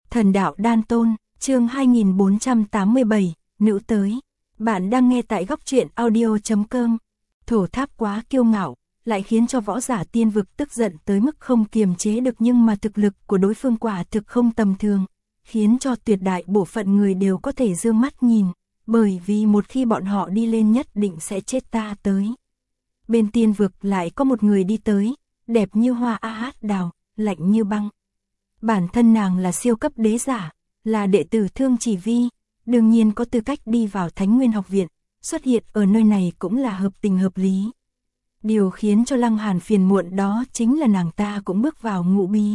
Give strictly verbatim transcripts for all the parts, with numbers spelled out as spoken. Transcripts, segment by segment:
Thần đạo đan tôn, chương hai nghìn bốn trăm tám mươi bảy, nữ tới. Bạn đang nghe tại góc truyện audio chấm com. Thổ tháp quá kiêu ngạo, lại khiến cho võ giả tiên vực tức giận tới mức không kiềm chế được, nhưng mà thực lực của đối phương quả thực không tầm thường, khiến cho tuyệt đại bộ phận người đều có thể dương mắt nhìn, bởi vì một khi bọn họ đi lên nhất định sẽ chết ta tới. Bên tiên vực lại có một người đi tới, đẹp như hoa a hát đào, lạnh như băng. Bản thân nàng là siêu cấp đế giả, là đệ tử Thương Chỉ Vi, đương nhiên có tư cách đi vào Thánh Nguyên học viện, xuất hiện ở nơi này cũng là hợp tình hợp lý. Điều khiến cho Lăng Hàn phiền muộn đó chính là nàng ta cũng bước vào ngũ bí.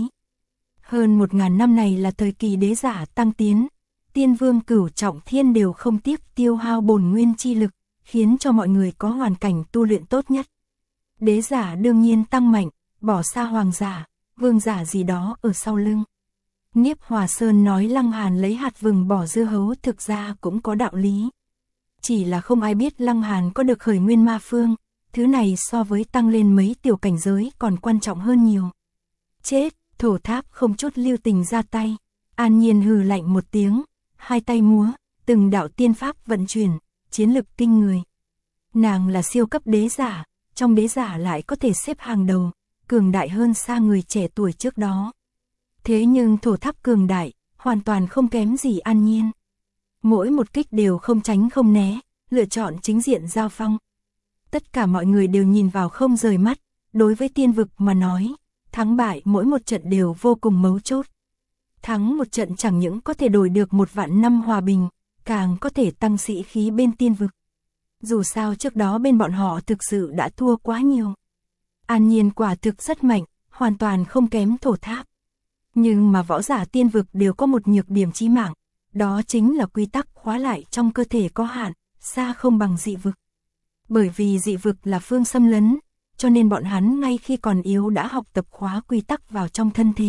Hơn một ngàn năm này là thời kỳ đế giả tăng tiến, tiên vương cửu trọng thiên đều không tiếc tiêu hao bổn nguyên chi lực, khiến cho mọi người có hoàn cảnh tu luyện tốt nhất. Đế giả đương nhiên tăng mạnh, bỏ xa hoàng giả, vương giả gì đó ở sau lưng. Niếp Hòa Sơn nói Lăng Hàn lấy hạt vừng bỏ dưa hấu thực ra cũng có đạo lý. Chỉ là không ai biết Lăng Hàn có được khởi nguyên ma phương, thứ này so với tăng lên mấy tiểu cảnh giới còn quan trọng hơn nhiều. Chết, thổ tháp không chút lưu tình ra tay, an nhiên hừ lạnh một tiếng, hai tay múa, từng đạo tiên pháp vận chuyển, chiến lực kinh người. Nàng là siêu cấp đế giả, trong đế giả lại có thể xếp hàng đầu, cường đại hơn xa người trẻ tuổi trước đó. Thế nhưng thổ tháp cường đại, hoàn toàn không kém gì an nhiên. Mỗi một kích đều không tránh không né, lựa chọn chính diện giao phong. Tất cả mọi người đều nhìn vào không rời mắt, đối với tiên vực mà nói, thắng bại mỗi một trận đều vô cùng mấu chốt. Thắng một trận chẳng những có thể đổi được một vạn năm hòa bình, càng có thể tăng sĩ khí bên tiên vực. Dù sao trước đó bên bọn họ thực sự đã thua quá nhiều. An nhiên quả thực rất mạnh, hoàn toàn không kém thổ tháp. Nhưng mà võ giả tiên vực đều có một nhược điểm chí mạng, đó chính là quy tắc khóa lại trong cơ thể có hạn, xa không bằng dị vực. Bởi vì dị vực là phương xâm lấn, cho nên bọn hắn ngay khi còn yếu đã học tập khóa quy tắc vào trong thân thể.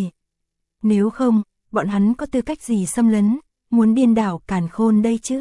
Nếu không, bọn hắn có tư cách gì xâm lấn, muốn điên đảo càn khôn đây chứ?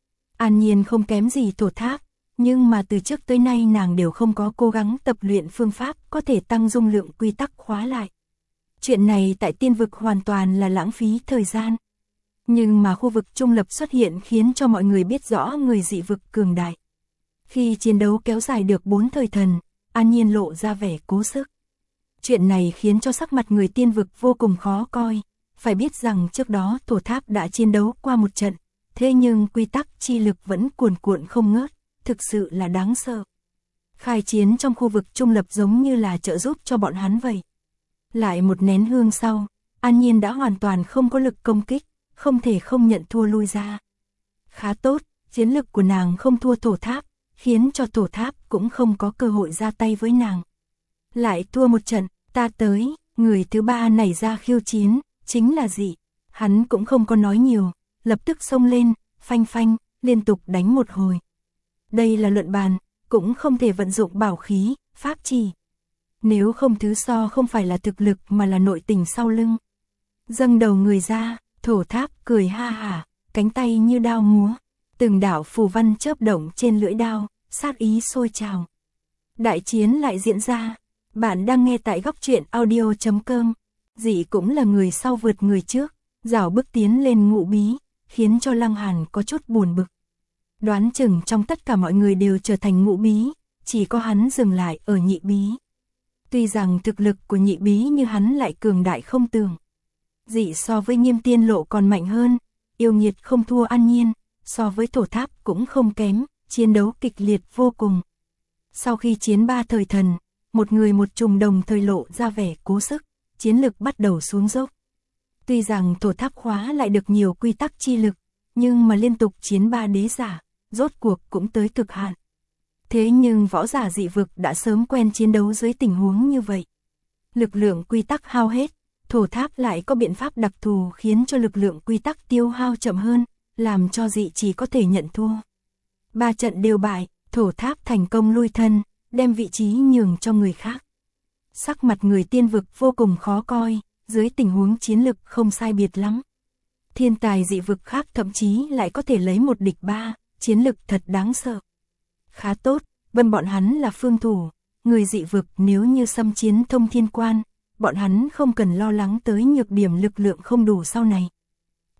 An nhiên không kém gì thổ tháp, nhưng mà từ trước tới nay nàng đều không có cố gắng tập luyện phương pháp có thể tăng dung lượng quy tắc khóa lại. Chuyện này tại tiên vực hoàn toàn là lãng phí thời gian. Nhưng mà khu vực trung lập xuất hiện khiến cho mọi người biết rõ người dị vực cường đại. Khi chiến đấu kéo dài được bốn thời thần, an nhiên lộ ra vẻ cố sức. Chuyện này khiến cho sắc mặt người tiên vực vô cùng khó coi. Phải biết rằng trước đó thổ tháp đã chiến đấu qua một trận, thế nhưng quy tắc chi lực vẫn cuồn cuộn không ngớt, thực sự là đáng sợ. Khai chiến trong khu vực trung lập giống như là trợ giúp cho bọn hắn vậy. Lại một nén hương sau, an nhiên đã hoàn toàn không có lực công kích, không thể không nhận thua lui ra. Khá tốt, chiến lực của nàng không thua thổ tháp, khiến cho thổ tháp cũng không có cơ hội ra tay với nàng. Lại thua một trận, ta tới, người thứ ba nảy ra khiêu chiến, chính là dị. Hắn cũng không có nói nhiều, lập tức xông lên, phanh phanh, liên tục đánh một hồi. Đây là luận bàn, cũng không thể vận dụng bảo khí, pháp trì. Nếu không thứ so không phải là thực lực mà là nội tình sau lưng. Dâng đầu người ra, thổ tháp cười ha hả, cánh tay như đao múa. Từng đạo phù văn chớp động trên lưỡi đao, sát ý sôi trào. Đại chiến lại diễn ra. Bạn đang nghe tại góc truyện audio chấm com. Dị cũng là người sau vượt người trước, rảo bước tiến lên ngũ bí, khiến cho Lăng Hàn có chút buồn bực. Đoán chừng trong tất cả mọi người đều trở thành ngũ bí, chỉ có hắn dừng lại ở nhị bí. Tuy rằng thực lực của nhị bí như hắn lại cường đại không tưởng. Dị so với Nghiêm Tiên Lộ còn mạnh hơn, yêu nghiệt không thua an nhiên, so với thổ tháp cũng không kém, chiến đấu kịch liệt vô cùng. Sau khi chiến ba thời thần, một người một trùng đồng thời lộ ra vẻ cố sức, chiến lực bắt đầu xuống dốc. Tuy rằng thổ tháp khóa lại được nhiều quy tắc chi lực, nhưng mà liên tục chiến ba đế giả, rốt cuộc cũng tới cực hạn. Thế nhưng võ giả dị vực đã sớm quen chiến đấu dưới tình huống như vậy. Lực lượng quy tắc hao hết, thổ tháp lại có biện pháp đặc thù khiến cho lực lượng quy tắc tiêu hao chậm hơn, làm cho dị chỉ có thể nhận thua. Ba trận đều bại, thổ tháp thành công lui thân, đem vị trí nhường cho người khác. Sắc mặt người tiên vực vô cùng khó coi, dưới tình huống chiến lực không sai biệt lắm. Thiên tài dị vực khác thậm chí lại có thể lấy một địch ba, chiến lực thật đáng sợ. Khá tốt, vân bọn hắn là phương thủ, người dị vực nếu như xâm chiến thông thiên quan, bọn hắn không cần lo lắng tới nhược điểm lực lượng không đủ sau này.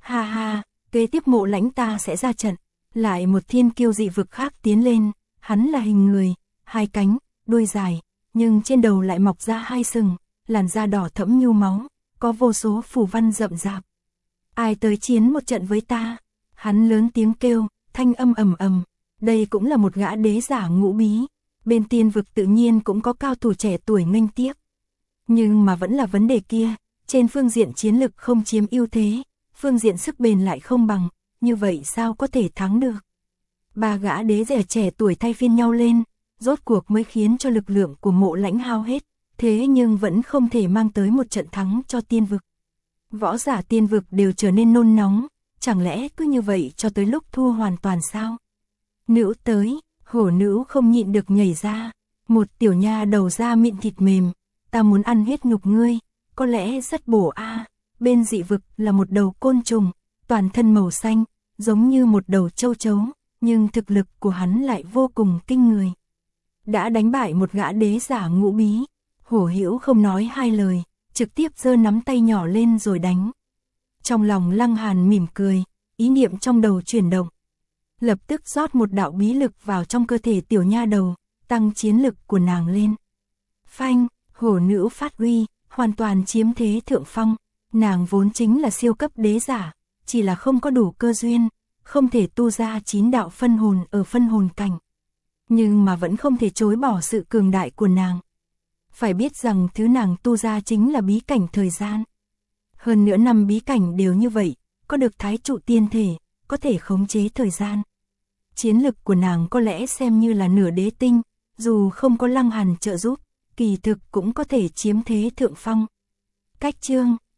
Ha ha, kế tiếp Mộ Lãnh ta sẽ ra trận, lại một thiên kiêu dị vực khác tiến lên, hắn là hình người, hai cánh, đuôi dài, nhưng trên đầu lại mọc ra hai sừng, làn da đỏ thẫm nhu máu, có vô số phù văn rậm rạp. Ai tới chiến một trận với ta? Hắn lớn tiếng kêu, thanh âm ầm ầm. Đây cũng là một gã đế giả ngũ bí, bên tiên vực tự nhiên cũng có cao thủ trẻ tuổi nghênh tiếp. Nhưng mà vẫn là vấn đề kia, trên phương diện chiến lực không chiếm ưu thế, phương diện sức bền lại không bằng, như vậy sao có thể thắng được? Ba gã đế giả trẻ tuổi thay phiên nhau lên, rốt cuộc mới khiến cho lực lượng của Mộ Lãnh hao hết, thế nhưng vẫn không thể mang tới một trận thắng cho tiên vực. Võ giả tiên vực đều trở nên nôn nóng, chẳng lẽ cứ như vậy cho tới lúc thua hoàn toàn sao? Nữ tới, hổ nữ không nhịn được nhảy ra, một tiểu nha đầu da mịn thịt mềm, ta muốn ăn huyết nhục ngươi, có lẽ rất bổ a. Bên dị vực là một đầu côn trùng, toàn thân màu xanh, giống như một đầu châu chấu, nhưng thực lực của hắn lại vô cùng kinh người. Đã đánh bại một gã đế giả ngũ bí, Hổ Hữu không nói hai lời, trực tiếp giơ nắm tay nhỏ lên rồi đánh. Trong lòng Lăng Hàn mỉm cười, ý niệm trong đầu chuyển động. Lập tức rót một đạo bí lực vào trong cơ thể tiểu nha đầu, tăng chiến lực của nàng lên. Phanh, hổ nữ phát uy, hoàn toàn chiếm thế thượng phong. Nàng vốn chính là siêu cấp đế giả, chỉ là không có đủ cơ duyên, không thể tu ra chín đạo phân hồn ở phân hồn cảnh. Nhưng mà vẫn không thể chối bỏ sự cường đại của nàng. Phải biết rằng thứ nàng tu ra chính là bí cảnh thời gian. Hơn nữa năm bí cảnh đều như vậy, có được thái trụ tiên thể, có thể khống chế thời gian. Chiến lực của nàng có lẽ xem như là nửa đế tinh, dù không có Lăng Hàn trợ giúp, kỳ thực cũng có thể chiếm thế thượng phong. Cách chương